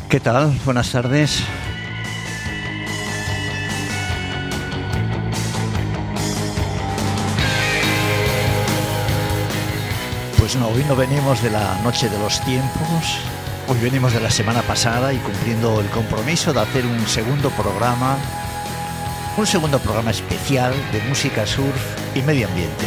¿Qué tal? Buenas tardes. Pues no, hoy no venimos de la noche de los tiempos, hoy venimos de la semana pasada y cumpliendo el compromiso de hacer un segundo programa especial de música, surf y medio ambiente.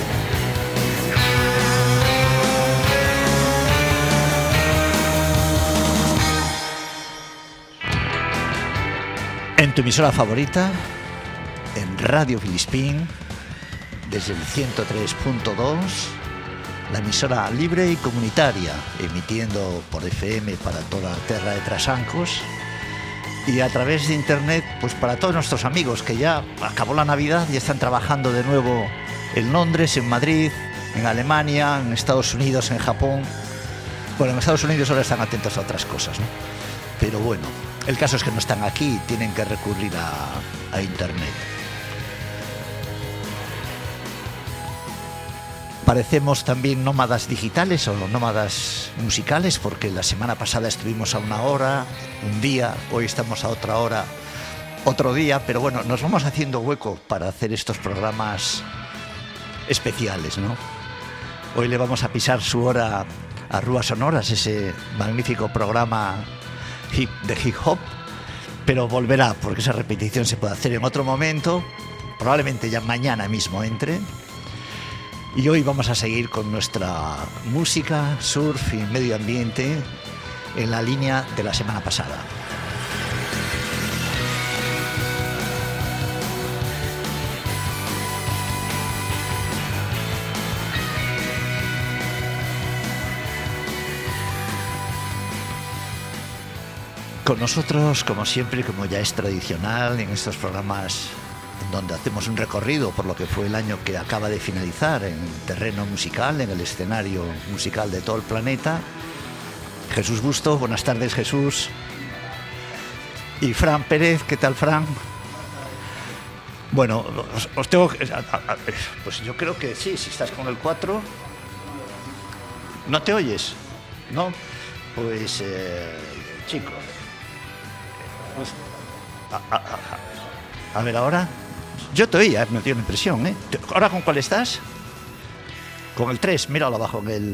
En tu emisora favorita, en Radio Filispín, desde el 103.2, la emisora libre y comunitaria, emitiendo por FM para toda la tierra de Trasancos, y a través de internet, pues para todos nuestros amigos que ya acabó la Navidad y están trabajando de nuevo en Londres, en Madrid, en Alemania, en Estados Unidos, en Japón. Bueno, en Estados Unidos ahora están atentos a otras cosas, ¿no? Pero bueno, el caso es que no están aquí, tienen que recurrir a internet. Parecemos también nómadas digitales o nómadas musicales, porque la semana pasada estuvimos a una hora, un día, hoy estamos a otra hora, otro día, pero bueno, nos vamos haciendo hueco para hacer estos programas especiales, ¿no? Hoy le vamos a pisar su hora a Rúas Sonoras, ese magnífico programa de hip hop, pero volverá, porque esa repetición se puede hacer en otro momento, probablemente ya mañana mismo entre. Y hoy vamos a seguir con nuestra música, surf y medio ambiente en la línea de la semana pasada. Con nosotros, como siempre, como ya es tradicional en estos programas donde hacemos un recorrido por lo que fue el año que acaba de finalizar en el terreno musical, en el escenario musical de todo el planeta, Jesús Busto. Buenas tardes, Jesús. Y Fran Pérez. ¿Qué tal, Fran? Bueno, os tengo que... Pues yo creo que sí, si estás con el 4... ¿No te oyes? ¿No? Pues, chicos... Pues, a ver, ahora... Yo te oía, me dio la impresión, ¿eh? ¿Ahora con cuál estás? Con el 3, míralo abajo en el...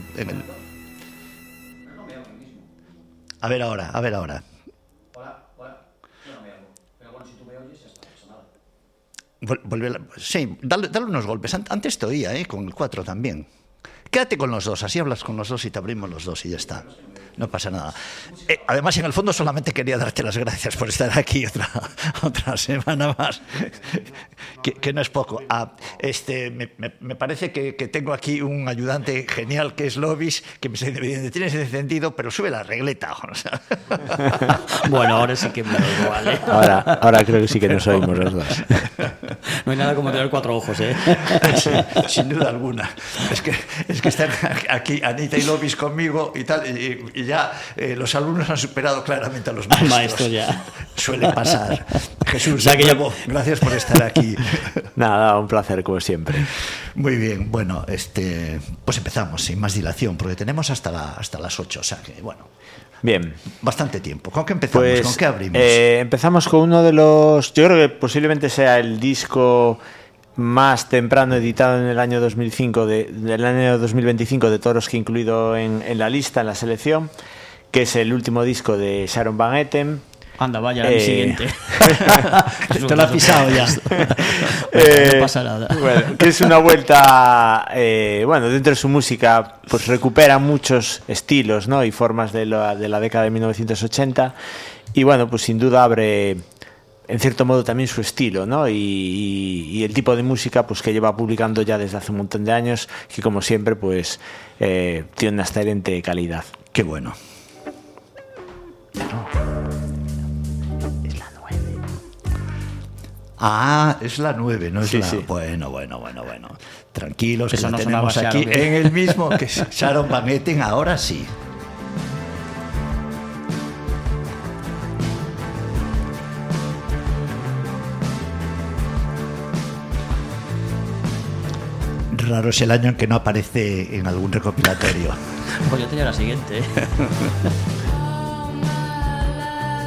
A ver ahora. Hola. Yo no me oigo. Pero bueno, si tú me oyes, ya está, no pasa nada. Sí, dale unos golpes. Antes te oía, con el 4 también. Quédate con los dos, así hablas con los dos y te abrimos los dos y ya está. No pasa nada. Además, en el fondo solamente quería darte las gracias por estar aquí otra semana más, que no es poco. Me parece que tengo aquí un ayudante genial que es Lovis, que me dice, tienes encendido, pero sube la regleta. O sea. Bueno, ahora sí que me oigo, ¿vale? Ahora creo que sí que nos oímos los dos. No hay nada como tener 4 ojos, ¿eh? Sí, sin duda alguna. Es que están aquí Anita y Lovis conmigo y tal, y ya los alumnos han superado claramente a los maestros. Al maestro ya. Suele pasar. Jesús, gracias por estar aquí. Nada, un placer como siempre. Muy bien, bueno, pues empezamos sin más dilación, porque tenemos hasta las 8, o sea que, bueno... Bien. Bastante tiempo. ¿Con qué empezamos? Pues, ¿con qué abrimos? Empezamos con uno de los... Yo creo que posiblemente sea el disco más temprano editado en el año 2025 del año 2025 de todos los que he incluido en la lista, en la selección, que es el último disco de Sharon Van Etten. Anda, vaya, el siguiente. Te lo has pisado ya. No pasa nada. Bueno, que es una vuelta, dentro de su música, pues recupera muchos estilos, ¿no? Y formas de la década de 1980. Y bueno, pues sin duda abre, en cierto modo, también su estilo, ¿no? Y el tipo de música, pues que lleva publicando ya desde hace un montón de años, que como siempre, pues tiene una excelente calidad. Qué bueno. Ah, es la 9, no es sí, la... Sí. Bueno. Tranquilos, eso que no la tenemos aquí Sharon, en el mismo, que es Sharon Van Etten, ahora sí. Raro es el año en que no aparece en algún recopilatorio. Pues yo tenía la siguiente.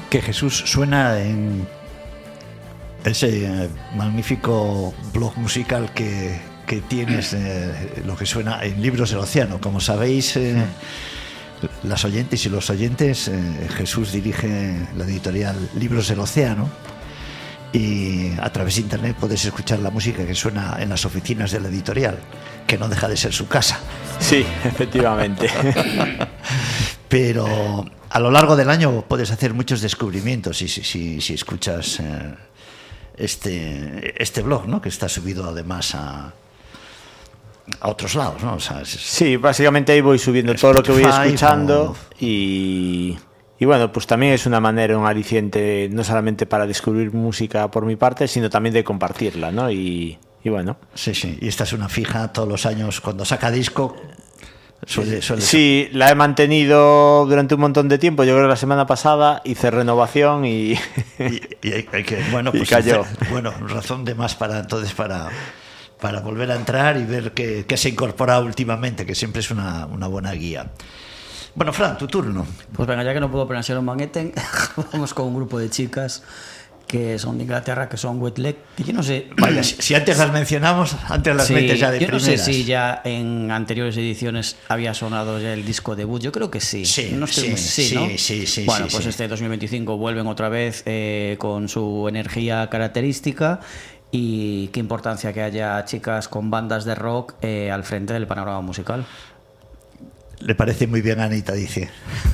que Jesús suena en ese magnífico blog musical que tienes, lo que suena en Libros del Océano. Como sabéis, las oyentes y los oyentes, Jesús dirige la editorial Libros del Océano, y a través de internet puedes escuchar la música que suena en las oficinas de la editorial, que no deja de ser su casa. Sí, efectivamente. Pero a lo largo del año puedes hacer muchos descubrimientos si escuchas este blog, ¿no? Que está subido además a otros lados, ¿no? O sea, sí, básicamente ahí voy subiendo todo lo que voy escuchando y bueno, pues también es una manera, un aliciente, no solamente para descubrir música por mi parte, sino también de compartirla, ¿no? Y bueno. Sí, y esta es una fija todos los años, cuando saca disco, suele sí, la he mantenido durante un montón de tiempo. Yo creo que la semana pasada hice renovación y hay que, bueno, pues y cayó. Bueno, razón de más para volver a entrar y ver qué se incorpora últimamente, que siempre es una buena guía. Bueno, Fran, tu turno. Pues venga, ya que no puedo pronunciar un Manhattan, vamos con un grupo de chicas que son de Inglaterra, que son Wet Leg, que yo no sé... Vaya, si antes las mencionamos, antes las metes ya de primeras. Yo no sé si ya en anteriores ediciones había sonado ya el disco debut, yo creo que sí. Sí, no estoy sí, ¿no? Sí. Bueno, pues este 2025 vuelven otra vez con su energía característica, y qué importancia que haya chicas con bandas de rock al frente del panorama musical. Le parece muy bien a Anita, dice.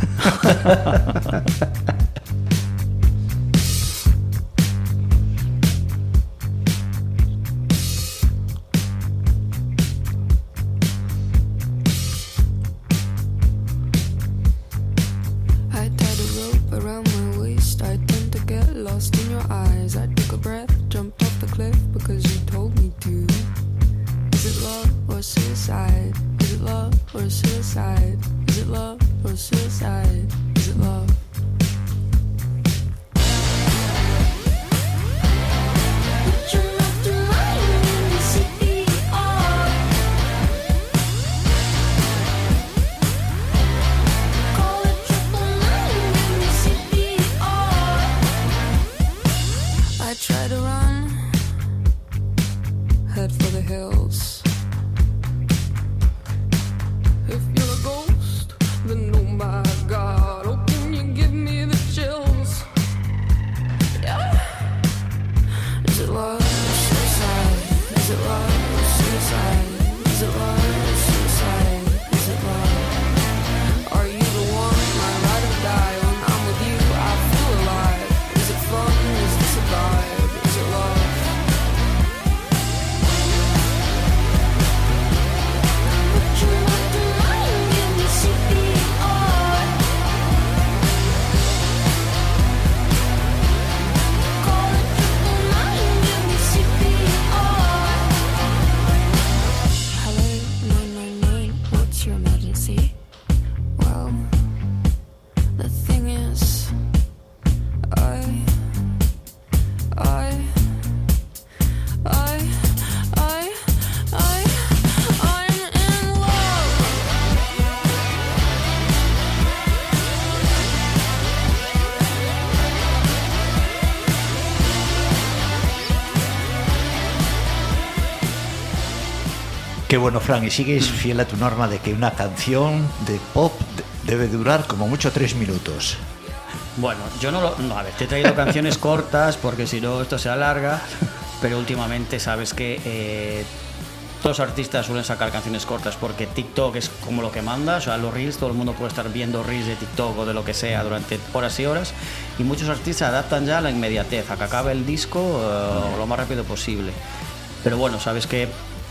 Qué bueno, Fran, y sigues fiel a tu norma de que una canción de pop debe durar como mucho 3 minutos. Bueno, yo no, a ver, te he traído canciones cortas porque si no esto se alarga, pero últimamente sabes que todos los artistas suelen sacar canciones cortas porque TikTok es como lo que manda, o sea, los reels, todo el mundo puede estar viendo reels de TikTok o de lo que sea durante horas y horas, y muchos artistas adaptan ya a la inmediatez, a que acabe el disco lo más rápido posible. Pero bueno, sabes que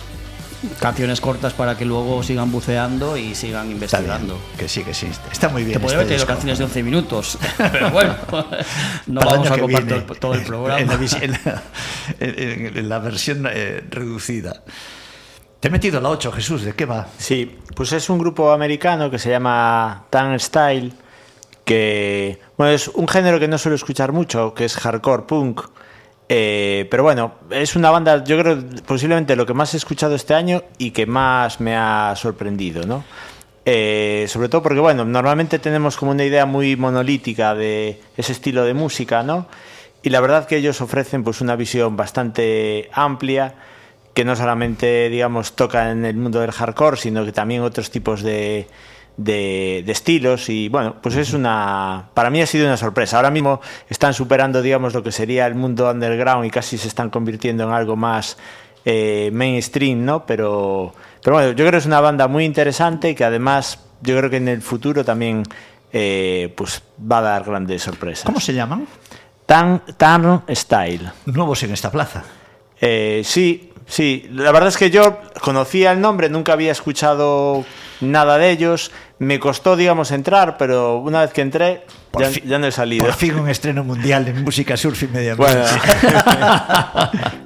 canciones cortas para que luego sigan buceando y sigan investigando. Que sí, está muy bien. Te podría haber tenido canciones de 11 minutos, pero bueno, no vamos a compartir todo el programa. En la versión reducida. Te he metido la 8, Jesús, ¿de qué va? Sí, pues es un grupo americano que se llama Turnstile, que bueno, es un género que no suelo escuchar mucho, que es hardcore punk. Pero bueno, es una banda, yo creo, posiblemente lo que más he escuchado este año y que más me ha sorprendido, ¿no? Sobre todo porque, bueno, normalmente tenemos como una idea muy monolítica de ese estilo de música, ¿no? Y la verdad que ellos ofrecen pues una visión bastante amplia, que no solamente, digamos, toca en el mundo del hardcore, sino que también otros tipos de estilos. Y bueno, pues es para mí ha sido una sorpresa. Ahora mismo están superando, digamos, lo que sería el mundo underground y casi se están convirtiendo en algo más mainstream, ¿no? Pero bueno, yo creo que es una banda muy interesante y que además yo creo que en el futuro también pues va a dar grandes sorpresas. ¿Cómo se llaman? Turn Style. Nuevos en esta plaza. Sí, la verdad es que yo conocía el nombre, nunca había escuchado nada de ellos, me costó, digamos, entrar, pero una vez que entré ya no he salido. Por fin un estreno mundial en música surf y medio ambiente. Bueno.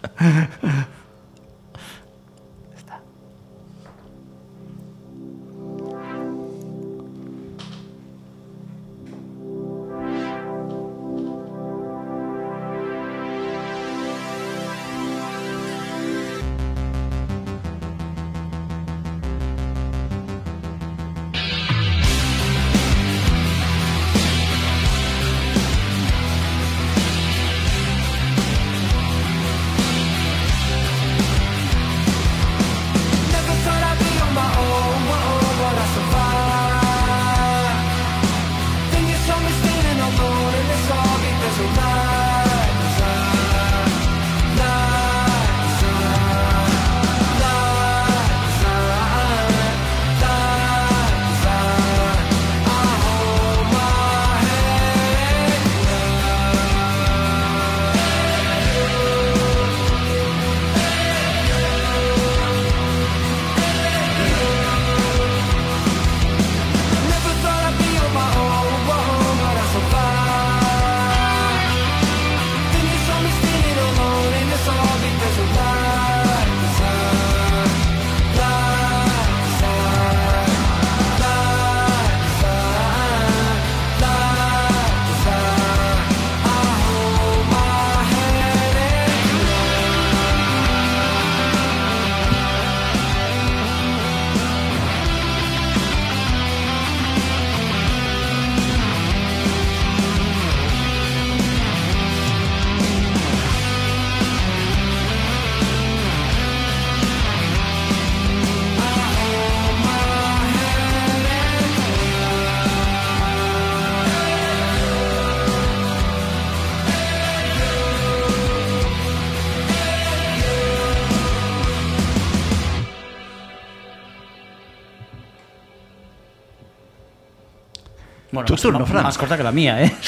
Bueno, tu turno, Fran. Más corta que la mía, ¿eh?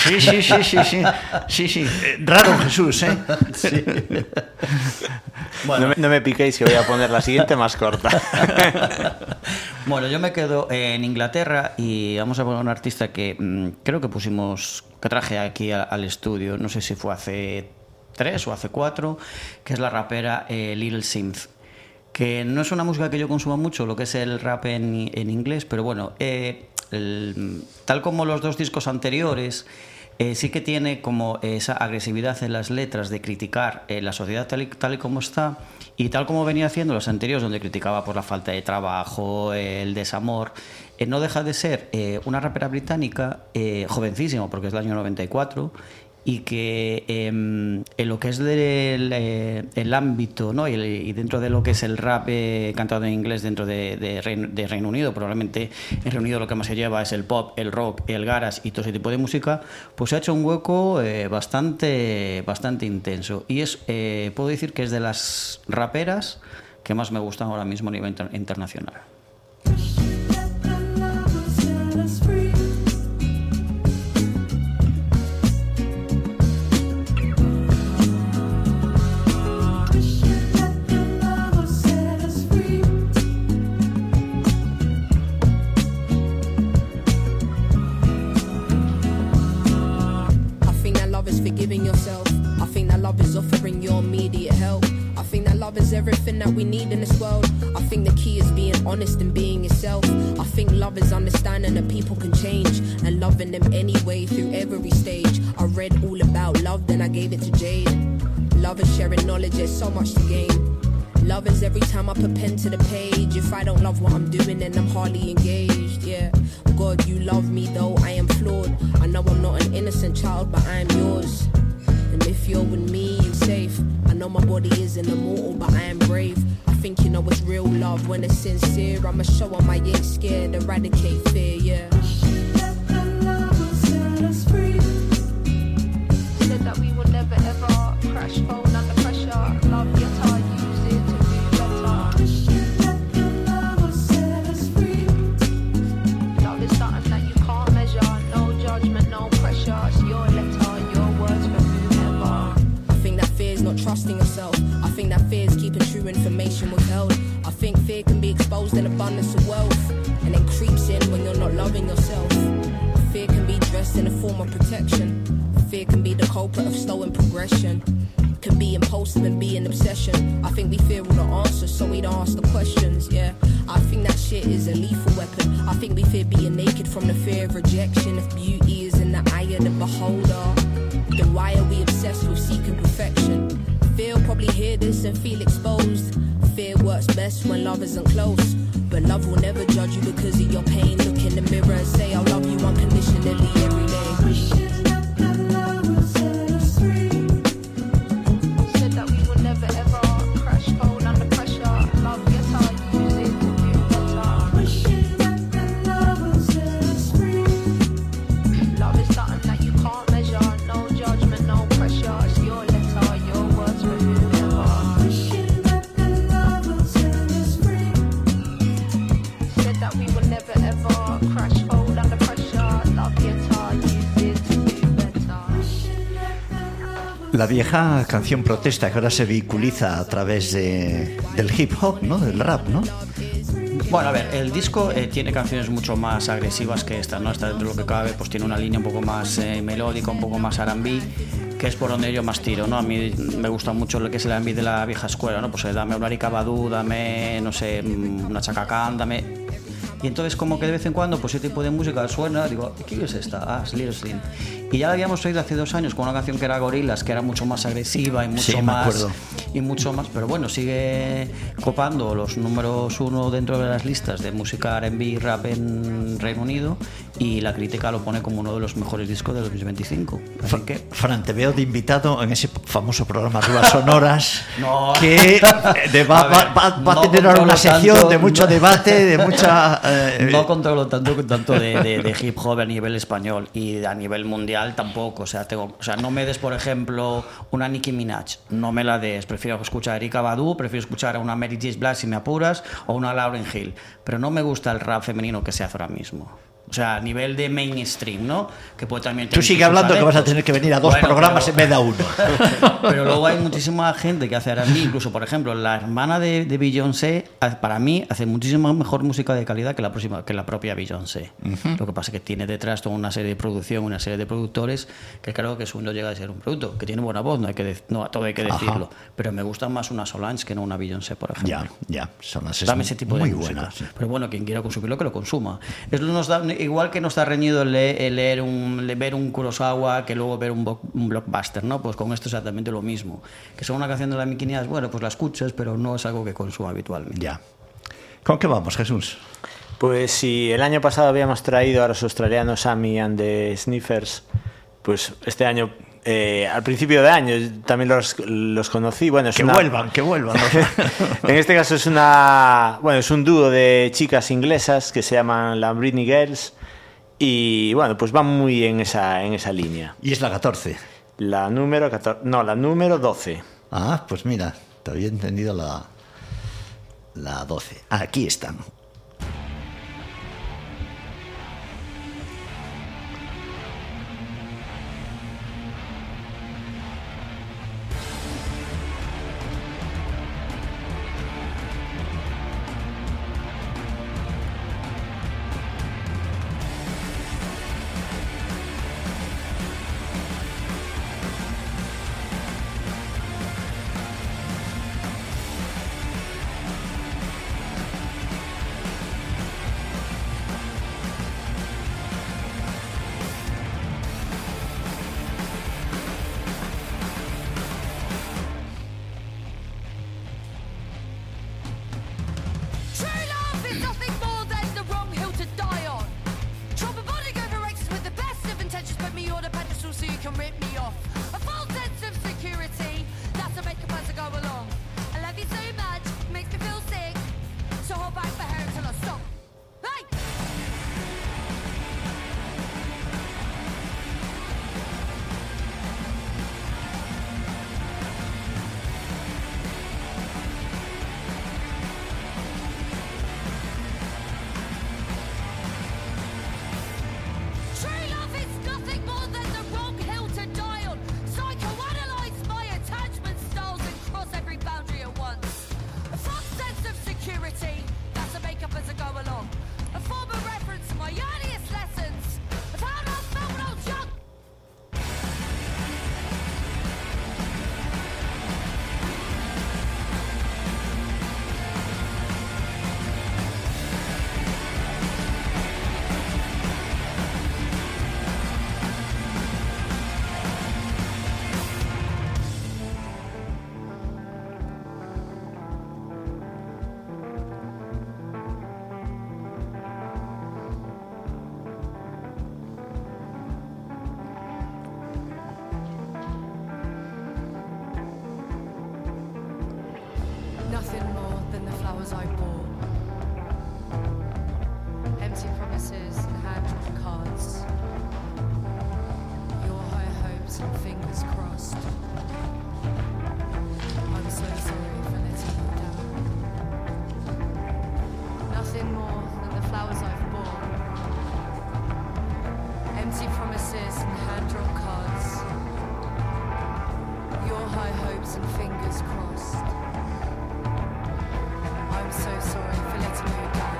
Sí. Raro, Jesús, ¿eh? Sí. Bueno. No me piquéis que voy a poner la siguiente más corta. Bueno, yo me quedo en Inglaterra y vamos a poner un artista que creo que traje aquí al estudio, no sé si fue hace 3 o hace 4, que es la rapera Lil Synth, que no es una música que yo consuma mucho, lo que es el rap en inglés, pero bueno, tal como los 2 discos anteriores, sí que tiene como esa agresividad en las letras de criticar la sociedad tal y como está, y tal como venía haciendo los anteriores, donde criticaba por la falta de trabajo, el desamor. No deja de ser una rapera británica jovencísima, porque es del año 94, y que en lo que es el ámbito, ¿no? y dentro de lo que es el rap cantado en inglés dentro de Reino Unido, probablemente en Reino Unido lo que más se lleva es el pop, el rock, el garage y todo ese tipo de música, pues se ha hecho un hueco bastante intenso, y puedo decir que es de las raperas que más me gustan ahora mismo a nivel internacional. Everything that we need in this world. I think the key is being honest and being yourself. I think love is understanding that people can change and loving them anyway through every stage. I read all about love, then I gave it to Jade. Love is sharing knowledge, there's so much to gain. Love is every time I put pen to the page. If I don't love what I'm doing, then I'm hardly engaged. Yeah, God, you love me though I am flawed. I know I'm not an innocent child, but I am yours. And if you're with me, you're safe. I know my body isn't immortal, but I am brave. I think you know it's real love when it's sincere. I'ma show them I ain't scared, eradicate fear, yeah. Said that we will never ever crash, fall under pressure. Love your time, use it to do better. Love is something that you can't measure. No judgment, no pressure. It's your letter, your words for whoever. I think that fear is not trusting yourself. I think that fear is keeping true information withheld. I think fear can be exposed in abundance of wealth, and then creeps in when you're not loving yourself. Fear can be dressed in a form of protection. Fear can be the culprit of stolen progression. Can be impulsive and be an obsession. I think we fear all the answers, so we don't ask the questions, yeah. I think that shit is a lethal weapon. I think we fear being naked from the fear of rejection. If beauty is in the eye of the beholder, then why are we obsessed with seeking perfection? Fear will probably hear this and feel exposed. Fear works best when love isn't close. But love will never judge you because of your pain. Look in the mirror and say, I love you unconditionally every day. Said that we would never ever crash, fall under pressure. Love your time, use it to do better. Love is something that you can't measure. No judgment, no pressure. It's your letter, your words for whoever. Said that we would never ever crash, fall under pressure. Love your time, use it to do better. La vieja canción protesta que ahora se vehiculiza a través del hip hop, ¿no? Del rap, ¿no? Bueno, a ver, el disco tiene canciones mucho más agresivas que esta, ¿no? Esta, dentro de lo que cabe, pues tiene una línea un poco más melódica, un poco más R&B, que es por donde yo más tiro, ¿no? A mí me gusta mucho lo que es el R&B de la vieja escuela, ¿no? Pues dame un Erykah Badu, dame, no sé, una Chaka Khan, dame... Y entonces como que de vez en cuando pues ese tipo de música suena, digo, ¿qué es esta? Ah, es Little Slim. Y ya la habíamos oído hace 2 años con una canción que era Gorillaz, que era mucho más agresiva y mucho Sí, más... Y mucho más, pero bueno, sigue copando los números 1 dentro de las listas de música R&B y rap en Reino Unido, y la crítica lo pone como uno de los mejores discos de 2025. Así que... Fran, te veo de invitado en ese famoso programa Ruas Sonoras, No. que va a tener ahora una sección de mucho debate, de mucha... No controlo tanto de hip hop a nivel español, y a nivel mundial tampoco. O sea, no me des, por ejemplo, una Nicki Minaj, no me la des. Prefiero escuchar a Erykah Badu, prefiero escuchar a una Mary J. Blige si me apuras, o una Lauryn Hill. Pero no me gusta el rap femenino que se hace ahora mismo. O sea, a nivel de mainstream, ¿no? Que puede también Tú sigue hablando que vas a tener que venir a 2 programas en vez de a 1. Pero luego hay muchísima gente que hace R&B, incluso, por ejemplo, la hermana de Beyoncé, para mí, hace muchísima mejor música de calidad que la propia Beyoncé. Lo que pasa es que tiene detrás toda una serie de producción, una serie de productores, que creo que no llega a ser un producto, que tiene buena voz, todo hay que decirlo. Pero me gusta más una Solange que no una Beyoncé, por ejemplo. Ya, Solange Dame ese tipo de muy música. buena. Sí. Pero bueno, quien quiera consumirlo, que lo consuma. Eso nos da, igual que no está reñido ver un Kurosawa que luego ver un blockbuster, ¿no? Pues con esto es exactamente lo mismo. Que son una canción de la Nicki Minaj, bueno, pues la escuchas, pero no es algo que consuma habitualmente. Ya. ¿Con qué vamos, Jesús? Pues si el año pasado habíamos traído a los australianos Sammy and the Sniffers, pues este año... al principio de año también los conocí. Bueno, que vuelvan. En este caso es un dúo de chicas inglesas que se llaman la Britney Girls, y bueno, pues van muy en esa línea. Y es la 14. La número 14, no, la número 12. Ah, pues mira, te había entendido la 12. Aquí están. Empty promises and hand-drawn cards. Your high hopes and fingers crossed. I'm so sorry for letting you down.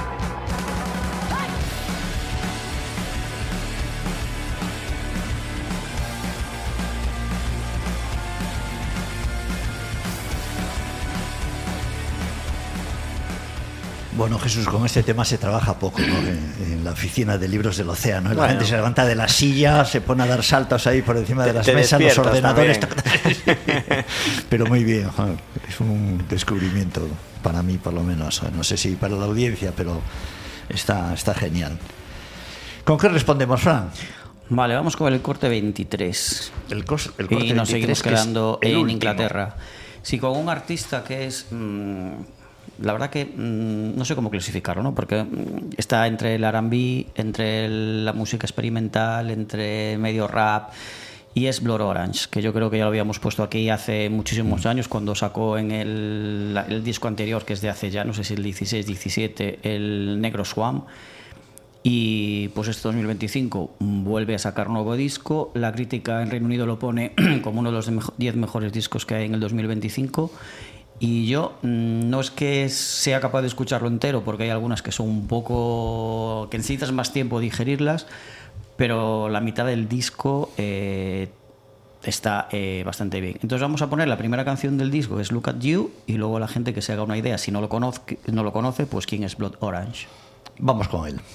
Bueno, Jesús, con este tema se trabaja poco, ¿no? En la oficina de libros del océano. La Bueno. gente se levanta de la silla, se pone a dar saltos ahí por encima de las Te mesas, los despiertas ordenadores. también. Pero muy bien, Juan. Es un descubrimiento para mí, por lo menos. No sé si para la audiencia, pero está genial. ¿Con qué respondemos, Fran? Vale, vamos con el corte 23. El corte Y nos 23, seguimos que es quedando el en último. Inglaterra. Sí, con un artista que es... la verdad que no sé cómo clasificarlo, ¿no? Porque está entre el R&B, entre la música experimental, entre medio rap, y es Blood Orange, que yo creo que ya lo habíamos puesto aquí hace muchísimos años, cuando sacó en el disco anterior, que es de hace ya, no sé si el 16, 17, el Negro Swan. Y pues este 2025 vuelve a sacar nuevo disco. La crítica en Reino Unido lo pone como uno de los 10 mejores discos que hay en el 2025. Y yo no es que sea capaz de escucharlo entero, porque hay algunas que son un poco... que necesitas más tiempo de digerirlas, pero la mitad del disco está bastante bien. Entonces vamos a poner la primera canción del disco, que es Look at You, y luego la gente que se haga una idea, si no lo conoce, pues quién es Blood Orange. Vamos con él.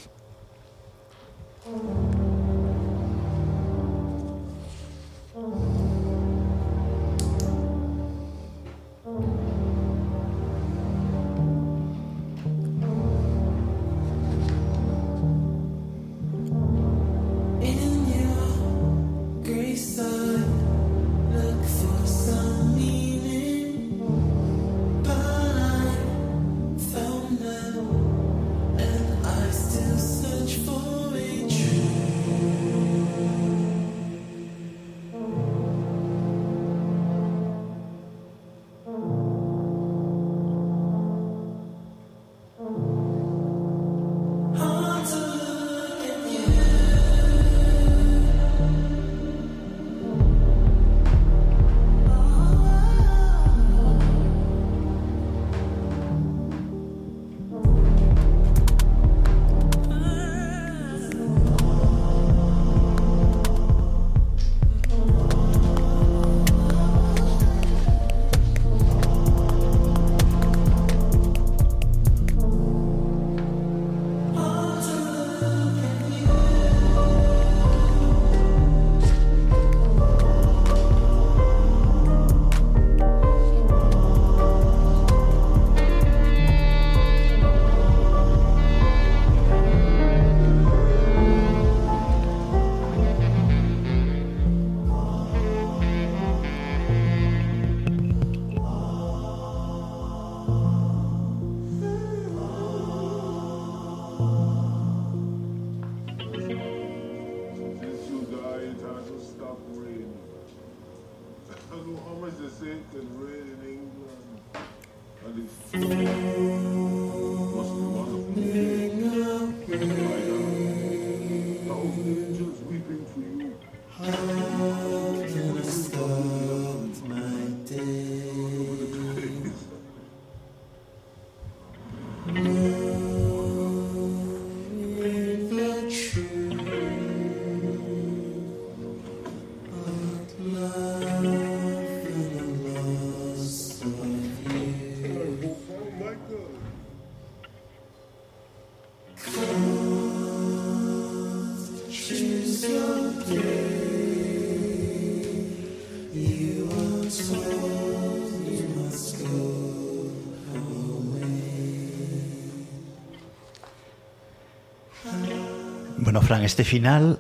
Bueno, Fran, este final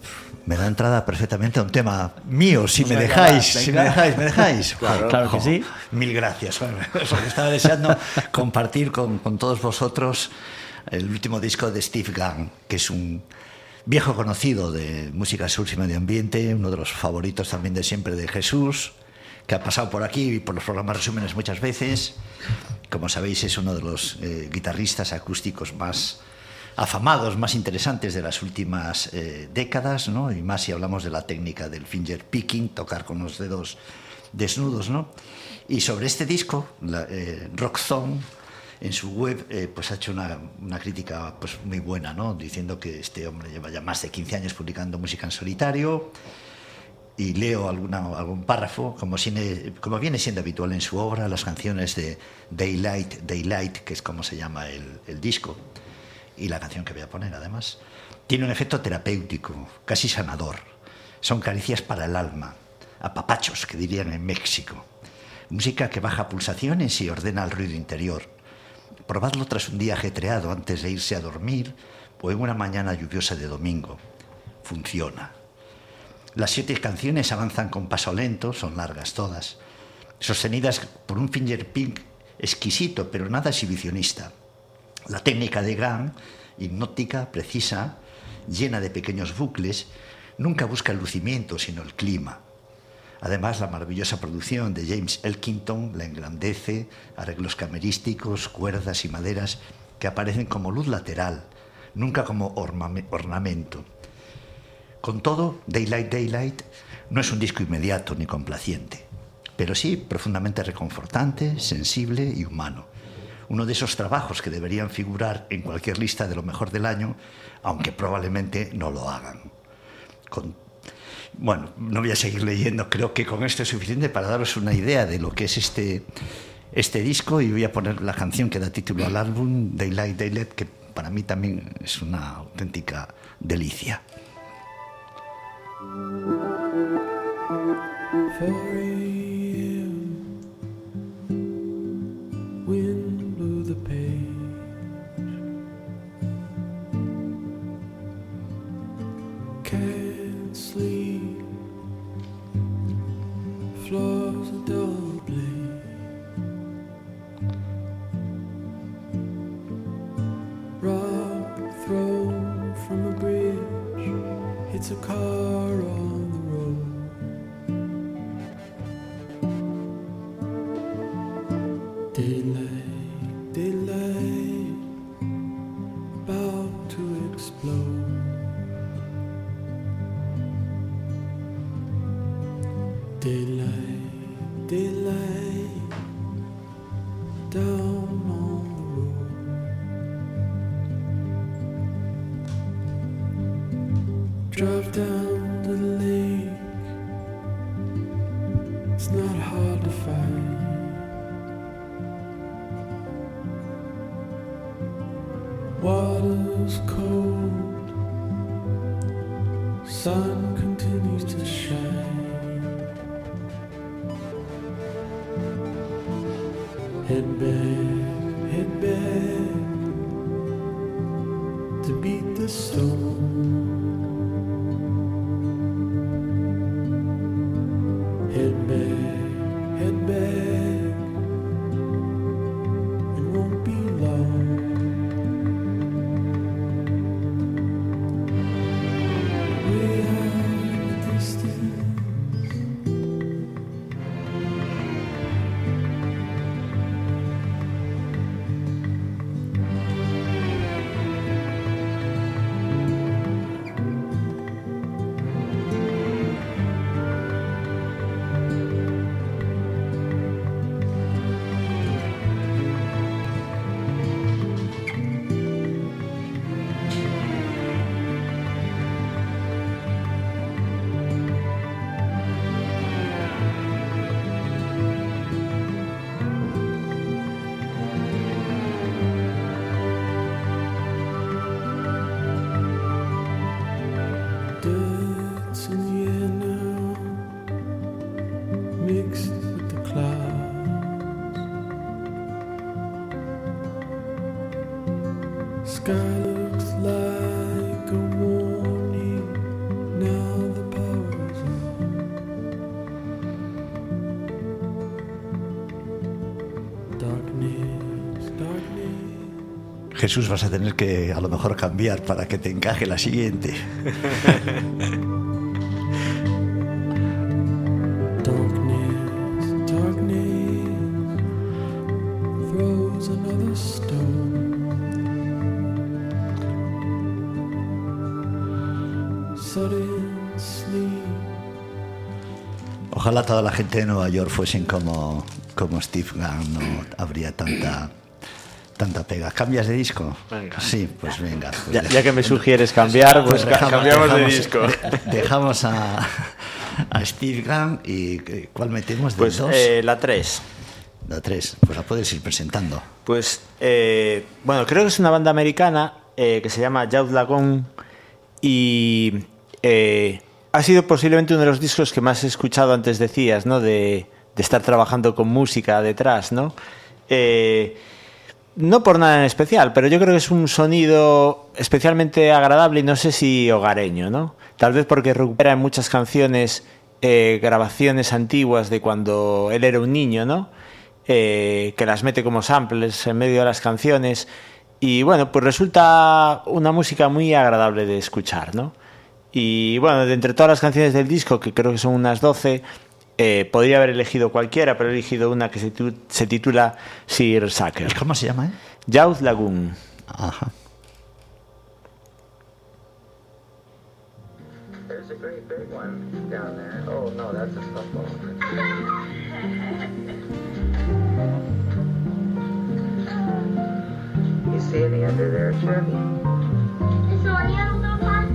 me da entrada perfectamente a un tema mío, si me dejáis, ¿me dejáis? Claro que sí. Mil gracias, porque estaba deseando compartir con todos vosotros el último disco de Steve Gunn, que es un viejo conocido de música soul y medio ambiente, uno de los favoritos también de siempre de Jesús, que ha pasado por aquí y por los programas resúmenes muchas veces. Como sabéis, es uno de los guitarristas acústicos más afamados, más interesantes de las últimas décadas, ¿no? Y más si hablamos de la técnica del finger picking, tocar con los dedos desnudos, ¿no? Y sobre este disco, Rock Zone, en su web, pues ha hecho una crítica pues muy buena, ¿no? Diciendo que este hombre lleva ya más de 15 años publicando música en solitario. Y leo algún párrafo, como viene siendo habitual en su obra, las canciones de Daylight, que es como se llama el disco, y la canción que voy a poner, además, tiene un efecto terapéutico, casi sanador. Son caricias para el alma, apapachos, que dirían en México. Música que baja pulsaciones y ordena el ruido interior. Probadlo tras un día ajetreado antes de irse a dormir o en una mañana lluviosa de domingo. Funciona. Las 7 canciones avanzan con paso lento, son largas todas, sostenidas por un fingerpick exquisito, pero nada exhibicionista. La técnica de Gunn, hipnótica, precisa, llena de pequeños bucles, nunca busca el lucimiento, sino el clima. Además, la maravillosa producción de James Elkington la engrandece, arreglos camerísticos, cuerdas y maderas que aparecen como luz lateral, nunca como ornamento. Con todo, Daylight no es un disco inmediato ni complaciente, pero sí profundamente reconfortante, sensible y humano. Uno de esos trabajos que deberían figurar en cualquier lista de lo mejor del año, aunque probablemente no lo hagan. Bueno, no voy a seguir leyendo, creo que con esto es suficiente para daros una idea de lo que es este disco, y voy a poner la canción que da título al álbum, Daylight, que para mí también es una auténtica delicia. 4 a.m. Wind blew the page. Can't sleep. Floors are dull blade. Rock thrown from a bridge hits a car on the road. Daylight, about to explode. Daylight, down on the road. Drive down to the lake. It's not hard to find. Water's cold, sun continues to shine. Head back to beat the storm. Head back, it won't be long. Jesús, vas a tener que a lo mejor cambiar para que te encaje la siguiente. sudden sleep. Ojalá toda la gente de Nueva York fuesen como Steve Gunn, no habría tanta pega. ¿Cambias de disco? Venga. Sí, pues venga. Pues Ya que me sugieres cambiar, pues cambiamos de disco. Dejamos a Steve Gunn y ¿cuál metemos de Pues dos? la 3. La 3, pues la puedes ir presentando. Pues, bueno, creo que es una banda americana que se llama Youth Lagoon y ha sido posiblemente uno de los discos que más he escuchado antes, decías, ¿no? De estar trabajando con música detrás, ¿no? No por nada en especial, pero yo creo que es un sonido especialmente agradable y no sé si hogareño, ¿no? Tal vez porque recupera en muchas canciones grabaciones antiguas de cuando él era un niño, ¿no? Que las mete como samples en medio de las canciones y bueno, pues resulta una música muy agradable de escuchar, ¿no? Y bueno, de entre todas las canciones del disco, que creo que son unas 12, podría haber elegido cualquiera, pero he elegido una que se titula Sir Sucker. ¿Cómo se llama? Youth Lagoon. Ajá. There's a great big one down there. Oh no, that's a stuffed You see any under there, Cherokee? Is there any other little part?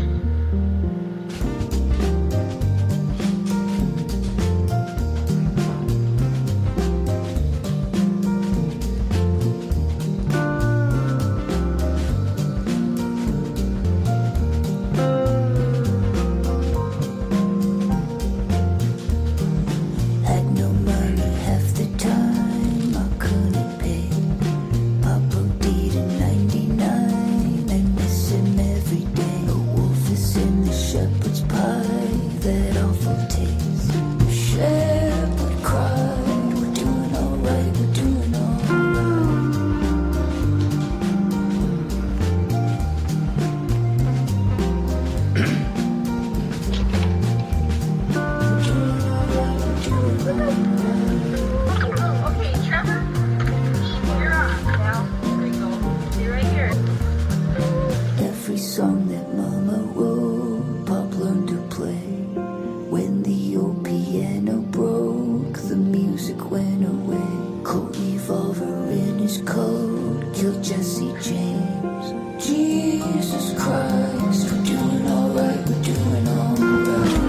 Had no money half the time, I couldn't pay. Papa died in 99, I miss him every day. A wolf is in the shepherd's pie, that awful taste. The shepherd cried, we're doing alright, we're doing Okay, Trevor, you're on now. Here we go. Stay right here. Every song that Mama wrote, Pop learned to play. When the old piano broke, the music went away. Colt revolver in his coat, killed Jesse James. Jesus Christ, we're doing alright, we're doing alright.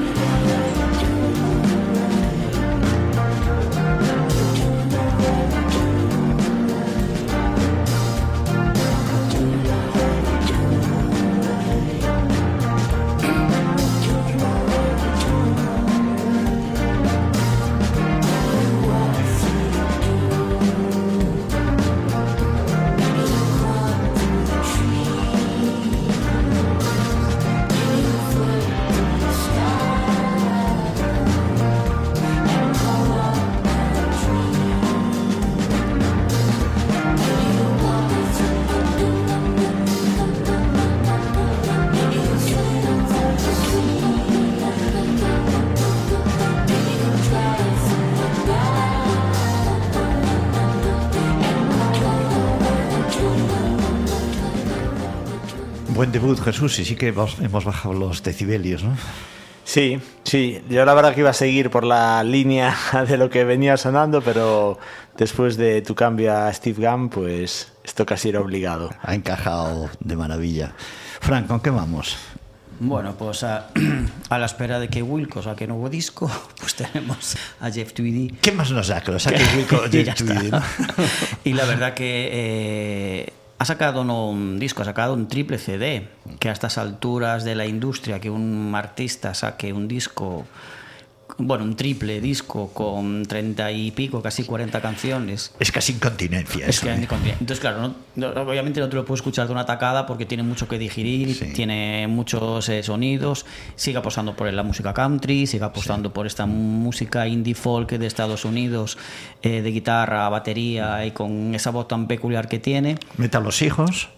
Buen debut, Jesús, y sí que hemos bajado los decibelios, ¿no? Sí, yo la verdad que iba a seguir por la línea de lo que venía sonando, pero después de tu cambio a Steve Gunn, pues esto casi era obligado. Ha encajado de maravilla. Frank, ¿con qué vamos? Bueno, pues a la espera de que Wilco saque nuevo disco, pues tenemos a Jeff Tweedy. ¿Qué más nos da que lo saque Wilco? Jeff Tweedy, ¿no? Y la verdad que ha sacado no un disco, ha sacado un triple CD, que a estas alturas de la industria, que un artista saque un disco, bueno, un triple disco con 30 y pico, casi 40 canciones. Es casi incontinencia. Es que entonces, claro, obviamente no te lo puedo escuchar de una tacada porque tiene mucho que digerir, sí. Tiene muchos sonidos. Sigue apostando por la música country, sigue apostando por esta música indie folk de Estados Unidos, de guitarra, batería y con esa voz tan peculiar que tiene. Mete a los hijos.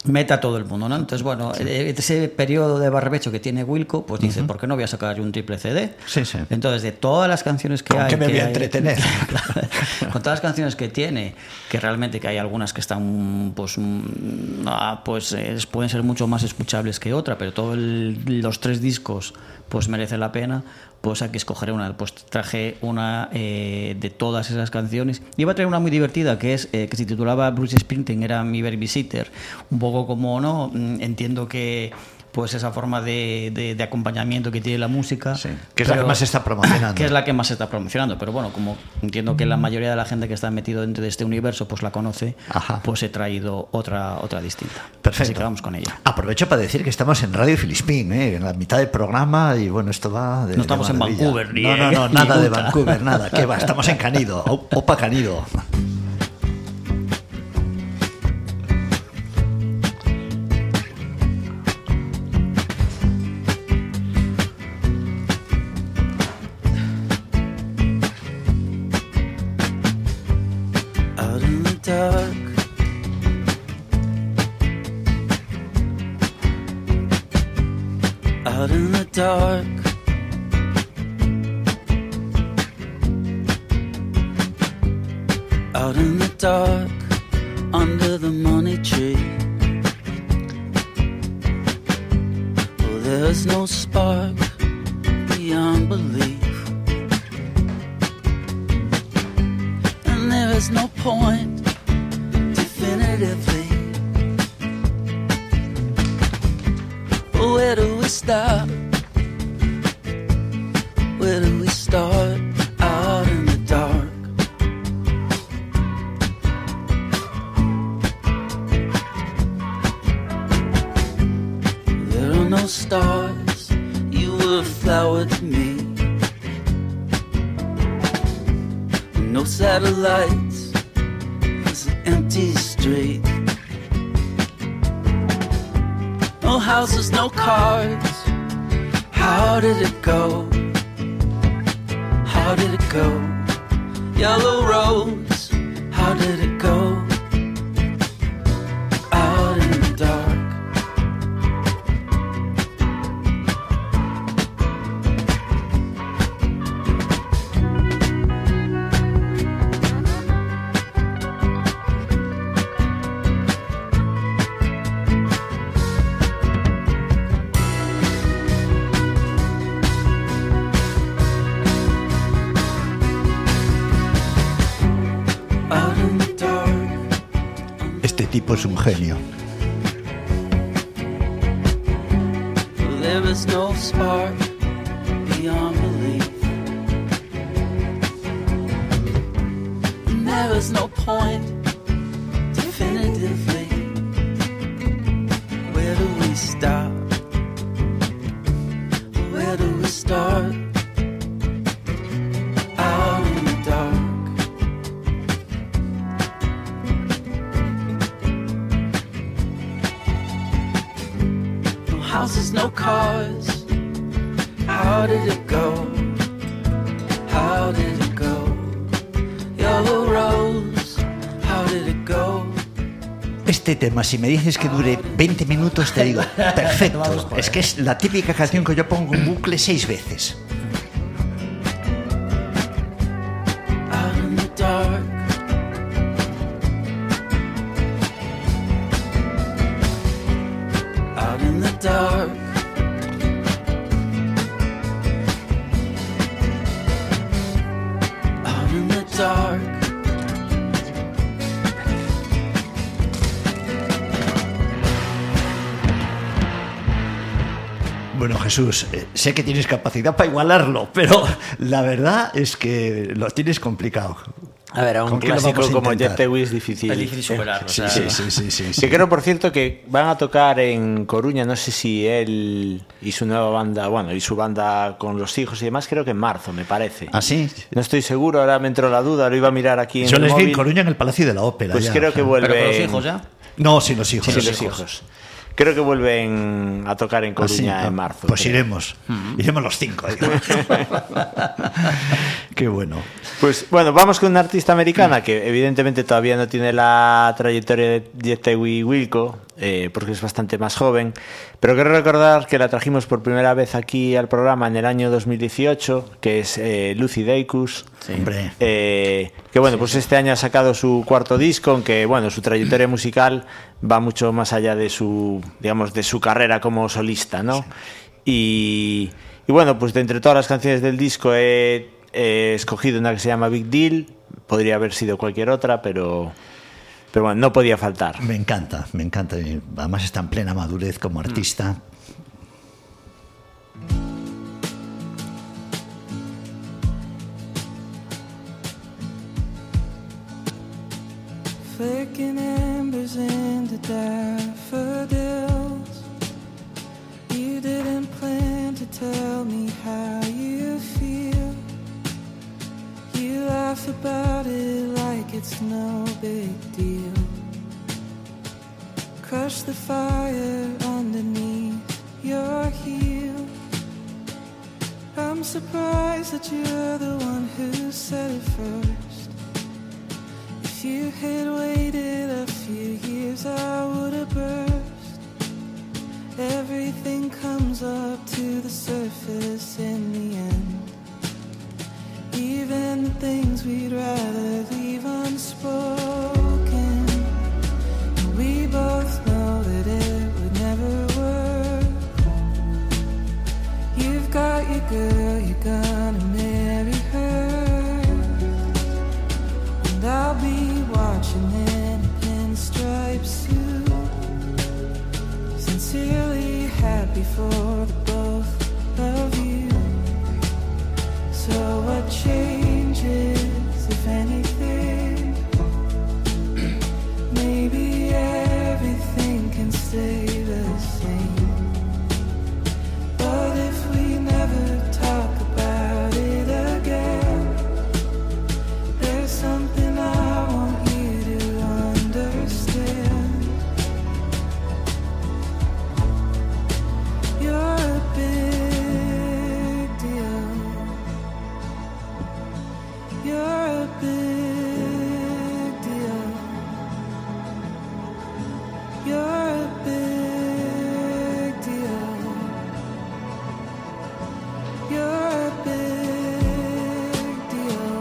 meta a todo el mundo, ¿no? Entonces, bueno, ese periodo de barbecho que tiene Wilco, pues dice, ¿por qué no voy a sacar yo un triple CD? Sí, sí. Entonces, de todas las canciones que ¿Con hay... qué me voy a entretener? Con todas las canciones que tiene, que realmente que hay algunas que están, pues pueden ser mucho más escuchables que otra, pero todos los 3 discos, pues merecen la pena. Pues aquí escogeré una. Pues traje una de todas esas canciones. Iba a traer una muy divertida que se titulaba Bruce Springsteen, era mi babysitter. Un poco como, ¿no? Entiendo que pues esa forma de acompañamiento que tiene la música, sí, que es la que más se está promocionando. Que es la que más se está promocionando, pero bueno, como entiendo que la mayoría de la gente que está metido dentro de este universo pues la conoce, pues he traído otra distinta. Perfecto. Así que vamos con ella. Aprovecho para decir que estamos en Radio Filispín, en la mitad del programa, y bueno, esto va de... No estamos en Vancouver, no, nada de Vancouver, nada. ¿Qué va? Estamos en Canido, Opa Canido. Dark, out in the dark, under the money tree. Well, there's no spark beyond belief, and there is no point definitively. Where do we stop? Where do we start? Out in the dark. There are no stars. You were a flower to me. No satellites. It's an empty street. No houses, no cars. How did it go? How did it go? Yellow rose, how did it go? Out in the dark. Tipo es un genio. There is no spark beyond belief. And there is no point definitively. Where do we stop? Where do we start? Out in the dark. Houses, no cars. How did it go? How did it go? Yellow rose, how did it go? Este tema, si me dices que dure 20 minutos, te digo, perfecto. Es que es la típica canción que yo pongo en bucle 6 veces. Out in the dark. Out in the dark. Out in the dark. Bueno, Jesús, sé que tienes capacidad para igualarlo, pero la verdad es que lo tienes complicado. A ver, a un clásico como Jet Te Wii es difícil. Es difícil superarlo. Sí. Que creo, por cierto, que van a tocar en Coruña, no sé si él y su nueva banda, bueno, y su banda con los hijos y demás, creo que en marzo, me parece. ¿Ah, sí? No estoy seguro, ahora me entró la duda, lo iba a mirar aquí en Yo el les vi móvil. en Coruña en el Palacio de la Ópera. Pues ya. creo que vuelve. ¿Pero con los hijos ya? No, sin los hijos. Sí, los hijos. Creo que vuelven a tocar en Coruña en marzo. Pues creo. iremos. Iremos los 5. Qué bueno. Pues bueno, vamos con una artista americana que evidentemente todavía no tiene la trayectoria de Jet Te Wii Wilco. porque es bastante más joven, pero quiero recordar que la trajimos por primera vez aquí al programa en el año 2018, que es Lucy Dacus, que bueno, pues este año ha sacado su cuarto disco, aunque bueno, su trayectoria musical va mucho más allá de su, digamos, de su carrera como solista, ¿no? Y bueno, pues de entre todas las canciones del disco he escogido una que se llama Big Deal. Podría haber sido cualquier otra, pero bueno, no podía faltar. Me encanta. Además está en plena madurez como artista. Flicking embers into daffodils. You didn't plan to tell me how you feel. You laugh about it like it's no big deal. Crush the fire underneath your heel. I'm surprised that you're the one who said it first. If you had waited a few years, I would have burst. Everything comes up to the surface in the end. Even the things we'd rather leave unspoken. And we both know that it would never work. You've got your girl, you're gonna marry her. And I'll be watching in a pinstripe suit. Sincerely happy for the both of you. So what changes, if anything? Maybe everything can stay the same. But if we never talk about it again, there's something I want you to understand. You're a big deal. You're a big deal. You're a big deal. You're a big deal.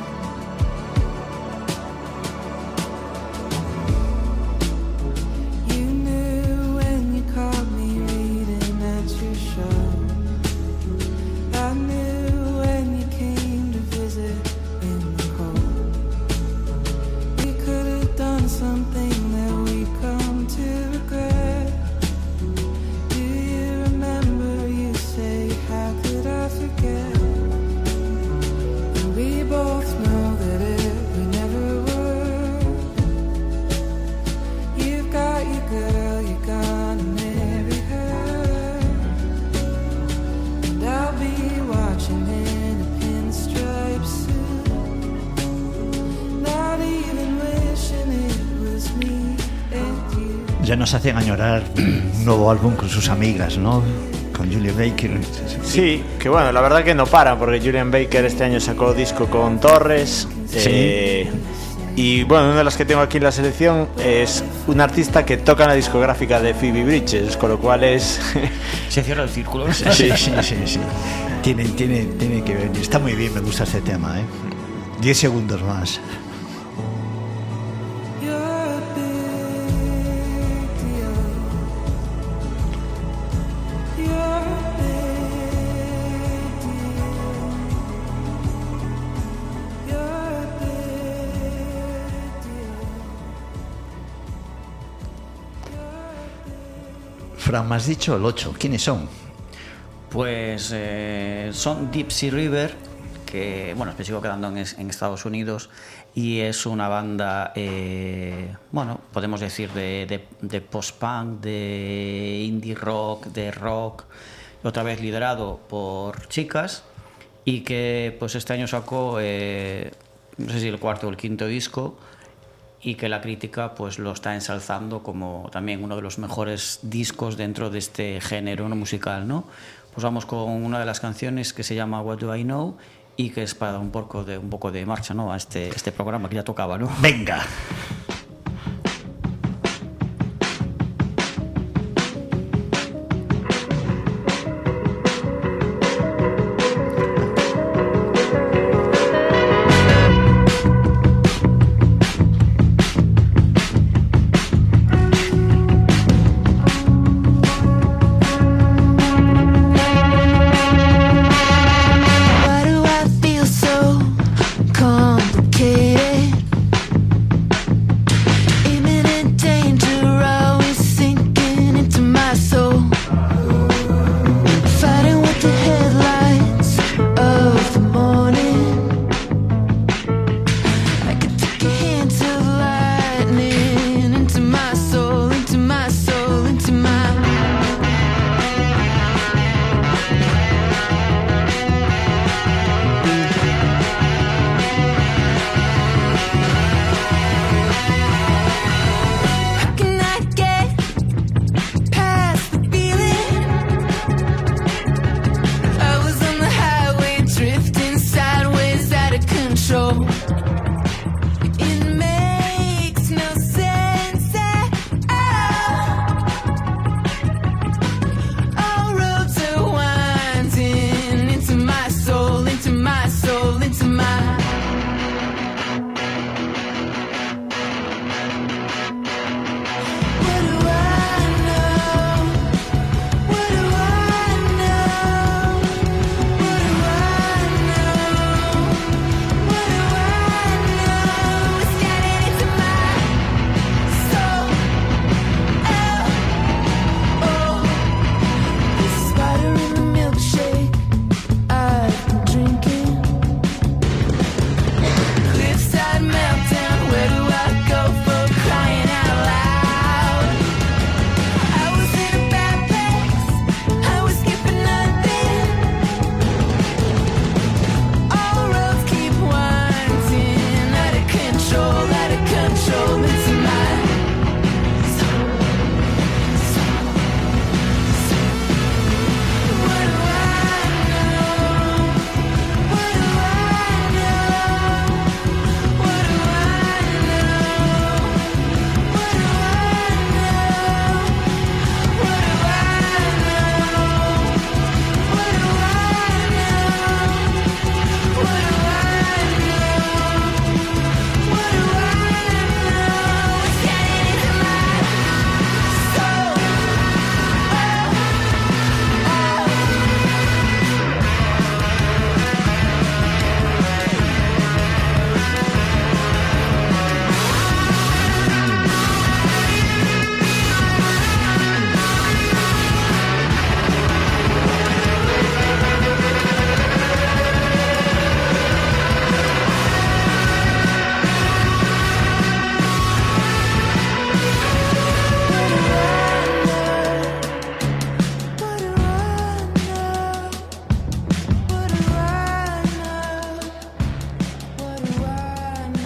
You knew when you caught me reading at your show. I knew when you came to visit in the cold. We could have done something that we come to regret. Do you remember you say, how could I forget? And we both know that it would never work. You've got your girl, you're gonna marry her. And I'll be watching in a pinstripe suit. Not even wishing it was me and you. Ya nos hacen añorar un nuevo álbum con sus amigas, ¿no? Con Julian Baker. Sí, que bueno, la verdad que no paran, porque Julian Baker este año sacó disco con Torres. Sí. Y bueno, una de las que tengo aquí en la selección es un artista que toca en la discográfica de Phoebe Bridgers, con lo cual es... Se cierra el círculo. Sí. Tiene que ver. Está muy bien, me gusta este tema, ¿eh? 10 segundos más. You're a big deal. You're a big deal. You're a big deal. Fran, me has dicho el 8. ¿Quiénes son? Pues son Deep Sea River, que bueno, me sigo quedando en Estados Unidos, y es una banda, bueno, podemos decir de post-punk, de indie rock, de rock, otra vez liderado por chicas, y que pues este año sacó, no sé si el cuarto o el quinto disco, y que la crítica pues lo está ensalzando como también uno de los mejores discos dentro de este género musical, ¿no? Pues vamos con una de las canciones que se llama What Do I Know, y que es para dar un poco de marcha, ¿no?, a este programa que ya tocaba, ¿no? Venga.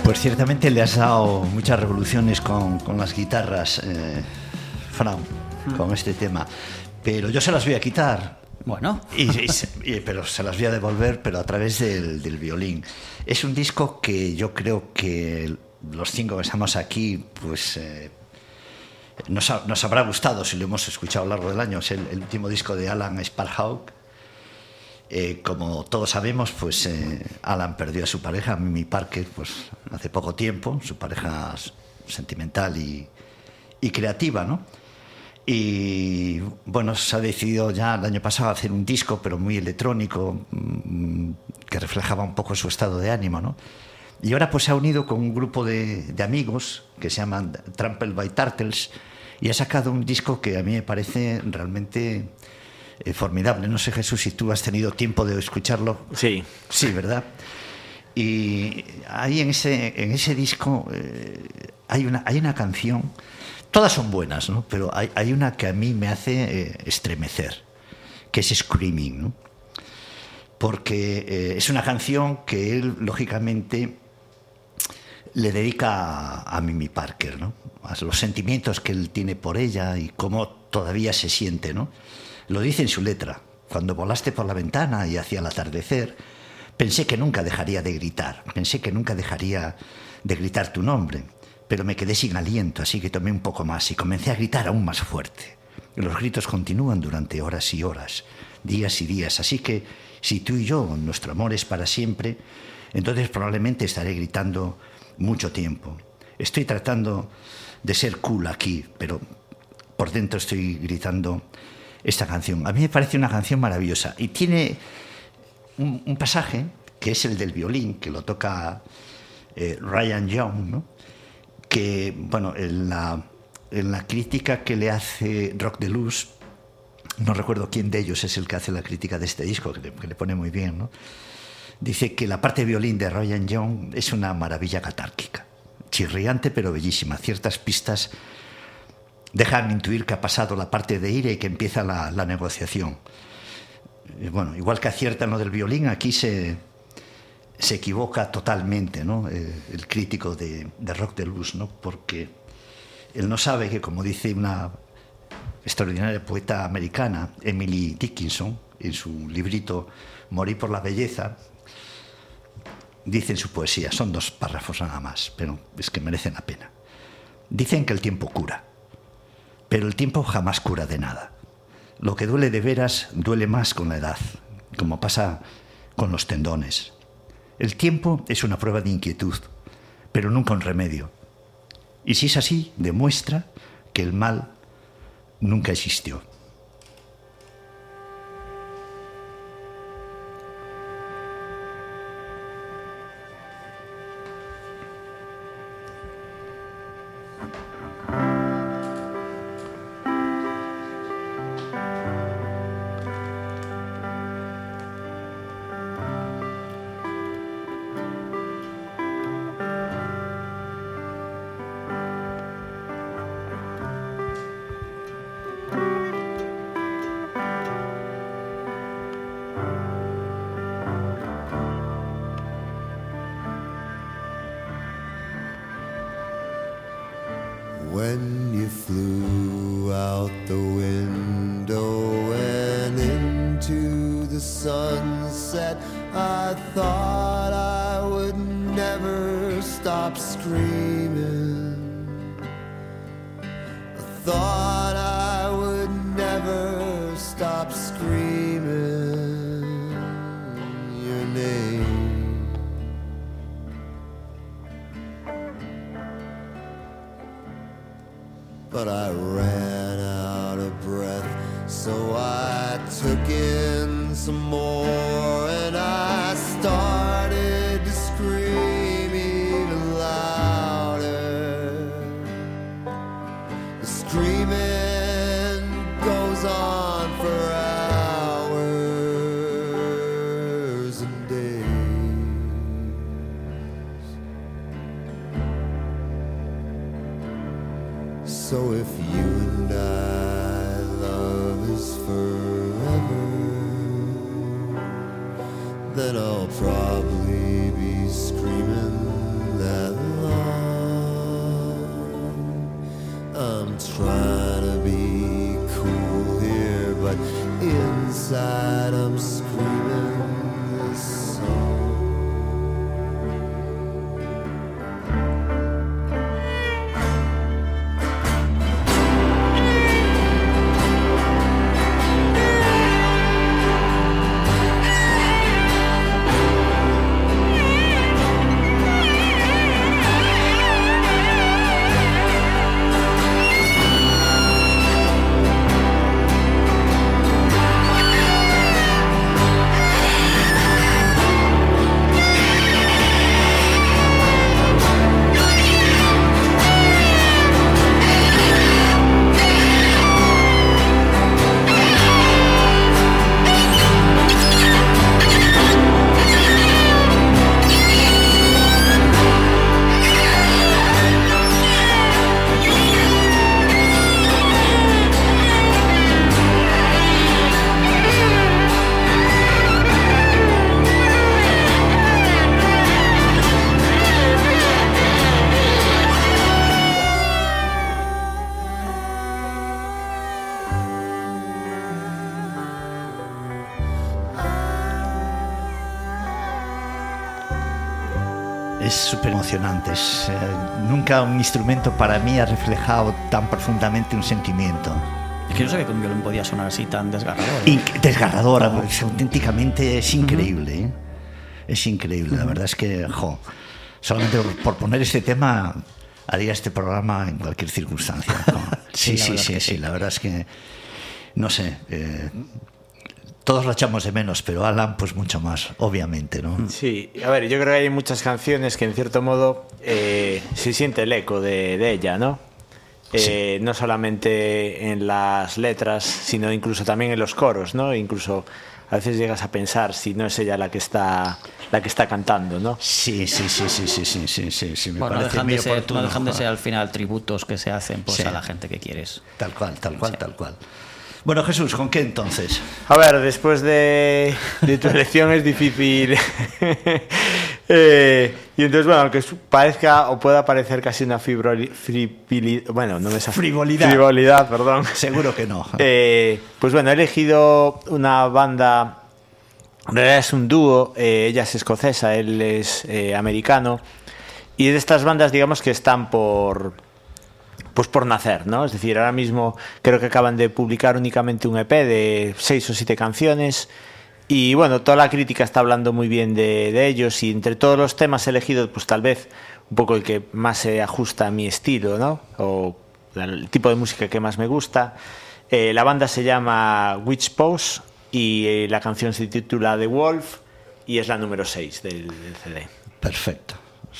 Pues ciertamente le has dado muchas revoluciones con las guitarras, Fran, con este tema. Pero yo se las voy a quitar. Bueno. Pero se las voy a devolver, pero a través del violín. Es un disco que yo creo que los 5 que estamos aquí, pues nos habrá gustado si lo hemos escuchado a lo largo del año. Es el último disco de Alan Sparhawk. Como todos sabemos, pues Alan perdió a su pareja, Mimi Parker, pues hace poco tiempo, su pareja sentimental y creativa, ¿no? Y bueno, se ha decidido ya el año pasado hacer un disco, pero muy electrónico, que reflejaba un poco su estado de ánimo, ¿no? Y ahora pues se ha unido con un grupo de amigos que se llaman Trampled by Turtles y ha sacado un disco que a mí me parece realmente formidable. No sé, Jesús, si tú has tenido tiempo de escucharlo. Sí. Sí, ¿verdad? Y ahí en ese disco hay una canción, todas son buenas, ¿no? Pero hay una que a mí me hace estremecer, que es Screaming, ¿no? Porque es una canción que él, lógicamente, le dedica a Mimi Parker, ¿no? A los sentimientos que él tiene por ella y cómo todavía se siente, ¿no? Lo dice en su letra: cuando volaste por la ventana y hacia el atardecer, pensé que nunca dejaría de gritar, pensé que nunca dejaría de gritar tu nombre, pero me quedé sin aliento, así que tomé un poco más y comencé a gritar aún más fuerte. Los gritos continúan durante horas y horas, días y días, así que si tú y yo, nuestro amor es para siempre, entonces probablemente estaré gritando mucho tiempo. Estoy tratando de ser cool aquí, pero por dentro estoy gritando esta canción. A mí me parece una canción maravillosa y tiene un pasaje que es el del violín, que lo toca Ryan Young, ¿no? Que, bueno, en la crítica que le hace Rock de Luz, no recuerdo quién de ellos es el que hace la crítica de este disco, que le pone muy bien, ¿no? Dice que la parte de violín de Ryan Young es una maravilla catárquica, chirriante pero bellísima. Ciertas pistas dejan intuir que ha pasado la parte de ira y que empieza la negociación. Bueno, igual que acierta lo del violín, aquí se equivoca totalmente, ¿no? El crítico de Rock de Luz, ¿no? Porque él no sabe que, como dice una extraordinaria poeta americana, Emily Dickinson, en su librito Morir por la belleza, dice en su poesía, son 2 párrafos nada más, pero es que merecen la pena. Dicen que el tiempo cura, pero el tiempo jamás cura de nada. Lo que duele de veras duele más con la edad, como pasa con los tendones. El tiempo es una prueba de inquietud, pero nunca un remedio. Y si es así, demuestra que el mal nunca existió. When you flew out the window and into the sunset, I thought I would never stop screaming. I thought I would never stop screaming your name. But I ran out of breath, so I took in some more, and I started to scream even louder. The screaming goes on for hours and days. So if you and I, love is forever, then I'll probably be screaming that trying to be cool here, but inside I'm screaming this song. Es súper emocionante. Nunca un instrumento para mí ha reflejado tan profundamente un sentimiento. Es que no sabía que un violín podía sonar así tan desgarrador. Desgarradora, auténticamente es increíble. ¿Eh? Es increíble, la verdad es que, solamente por poner este tema haría este programa en cualquier circunstancia. ¿No? Sí, la verdad es que, no sé, todos lo echamos de menos, pero Alan pues mucho más, obviamente, ¿no? Sí, a ver, yo creo que hay muchas canciones que en cierto modo se siente el eco de ella, ¿no? Sí. No solamente en las letras, sino incluso también en los coros, ¿no? Incluso a veces llegas a pensar si no es ella la que está cantando, ¿no? Sí. Me bueno, parece no dejan de ser al final tributos que se hacen pues, a la gente que quieres. Tal cual. Bueno, Jesús, ¿con qué entonces? A ver, después de tu elección es difícil. Y entonces, bueno, aunque parezca o pueda parecer casi una frivolidad, perdón. Seguro que no. Pues bueno, he elegido una banda, en realidad es un dúo, ella es escocesa, él es americano, y de estas bandas, digamos, que están por nacer, ¿no? Es decir, ahora mismo creo que acaban de publicar únicamente un EP de 6 o 7 canciones y bueno, toda la crítica está hablando muy bien de ellos y entre todos los temas elegidos, pues tal vez un poco el que más se ajusta a mi estilo, ¿no? O el tipo de música que más me gusta. La banda se llama Witch Pose y la canción se titula The Wolf y es la número 6 del CD. Perfecto.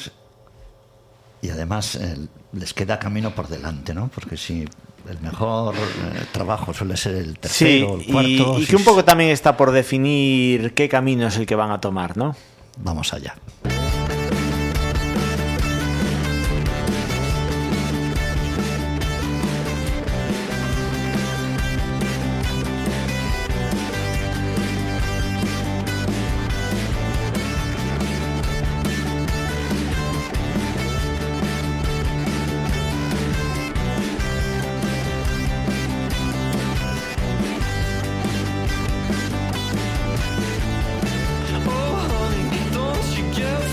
Y además les queda camino por delante, ¿no? Porque si el mejor trabajo suele ser el tercero, el cuarto... Y que un poco también está por definir qué camino es el que van a tomar, ¿no? Vamos allá. Get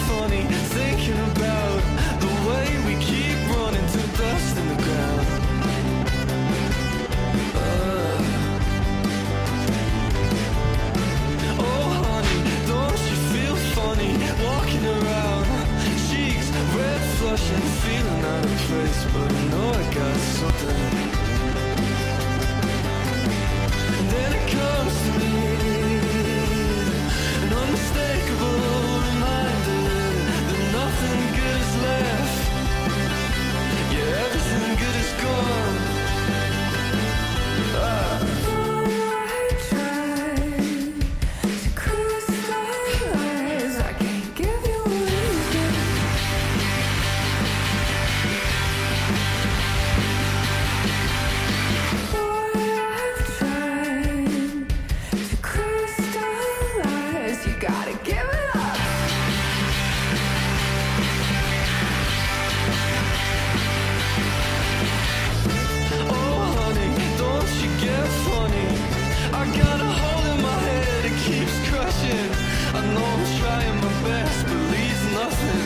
trying my best, but leaves nothing.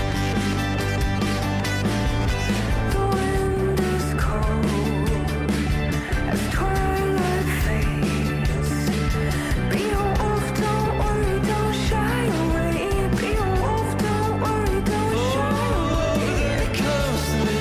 The wind is cold as twilight fades. Be a wolf, don't worry, don't shy away. Be a wolf, don't worry, don't shy away. Then it comes to me,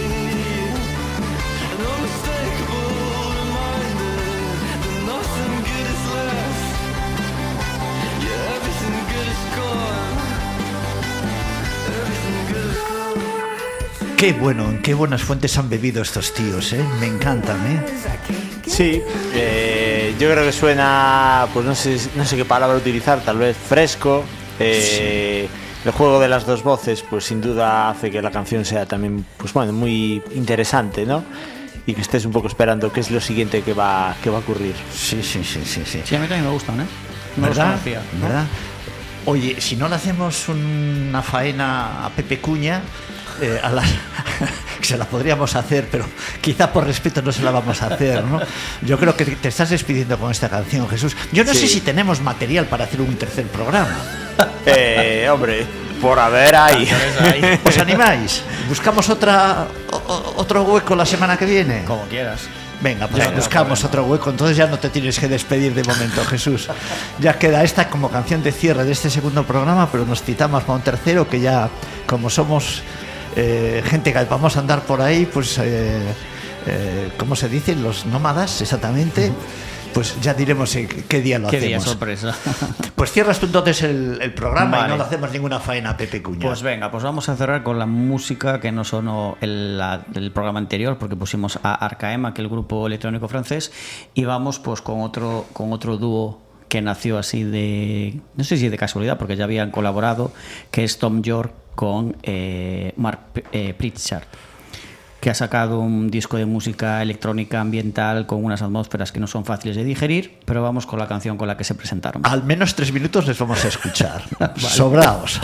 an unmistakable reminder that nothing good is left. Yeah, everything good is gone. Everything good is gone. Qué bueno, en qué buenas fuentes han bebido estos tíos, ¿eh? Me encantan, ¿eh? Sí, yo creo que suena, pues no sé qué palabra utilizar, tal vez fresco. El juego de las dos voces, pues sin duda hace que la canción sea también, pues bueno, muy interesante, ¿no? Y que estés un poco esperando qué es lo siguiente que va a ocurrir. Sí. Sí, a mí también me gustan, ¿eh? No los ¿Verdad? conocía, ¿no? ¿Verdad? Oye, si no le hacemos una faena a Pepe Cuña, se la podríamos hacer, pero quizá por respeto no se la vamos a hacer, ¿no? Yo creo que te estás despidiendo con esta canción, Jesús. Yo no sé si tenemos material para hacer un tercer programa. Hombre, por haber ahí. ¿Os animáis? ¿Buscamos otro hueco la semana que viene? Como quieras. Venga, pues buscamos otro hueco. Entonces ya no te tienes que despedir de momento, Jesús. Ya queda esta como canción de cierre de este segundo programa, pero nos citamos para un tercero que ya, como somos gente que vamos a andar por ahí, pues ¿cómo se dice? Los nómadas, exactamente. Pues ya diremos qué día lo hacemos. Qué día sorpresa. Pues cierras tú entonces el programa, Vale. y no le hacemos ninguna faena a Pepe Cuña. Pues venga, pues vamos a cerrar con la música que no sonó el programa anterior, porque pusimos a Arcaem, aquel grupo electrónico francés, y vamos pues con otro dúo que nació así de, no sé si de casualidad, porque ya habían colaborado, que es Tom York con Mark Pritchard, que ha sacado un disco de música electrónica ambiental con unas atmósferas que no son fáciles de digerir, pero vamos con la canción con la que se presentaron. Al menos 3 minutos les vamos a escuchar. Vale. Sobraos.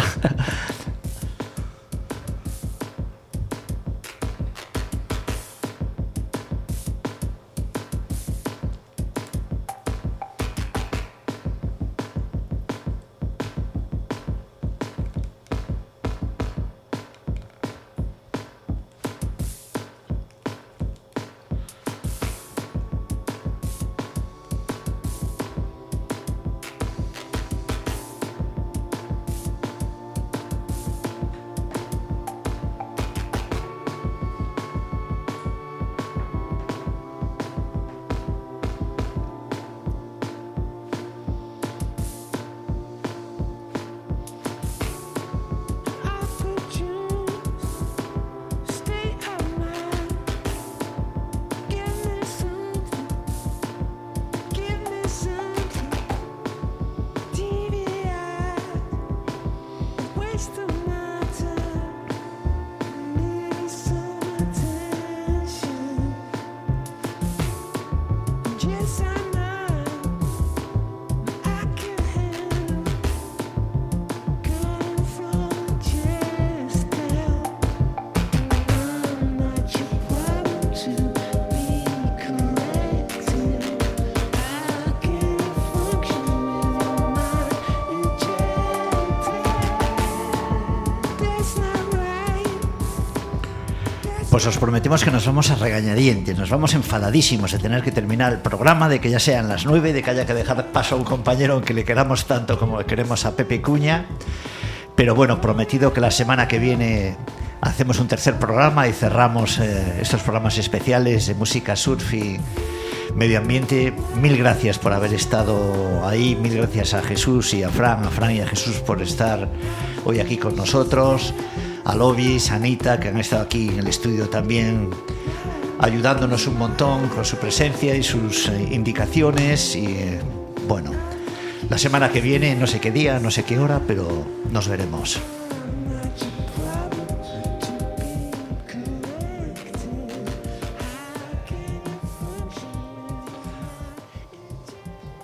Pues os prometemos que nos vamos a regañadientes, nos vamos enfadadísimos de tener que terminar el programa, de que ya sean las 9, de que haya que dejar paso a un compañero que le queramos tanto como queremos a Pepe Cuña. Pero bueno, prometido que la semana que viene hacemos un tercer programa y cerramos estos programas especiales de música, surf y medio ambiente. Mil gracias por haber estado ahí, mil gracias a Jesús y a Fran y a Jesús por estar hoy aquí con nosotros, a Lobis, a Anita, que han estado aquí en el estudio también ayudándonos un montón con su presencia y sus indicaciones. Y bueno, la semana que viene, no sé qué día, no sé qué hora, pero nos veremos.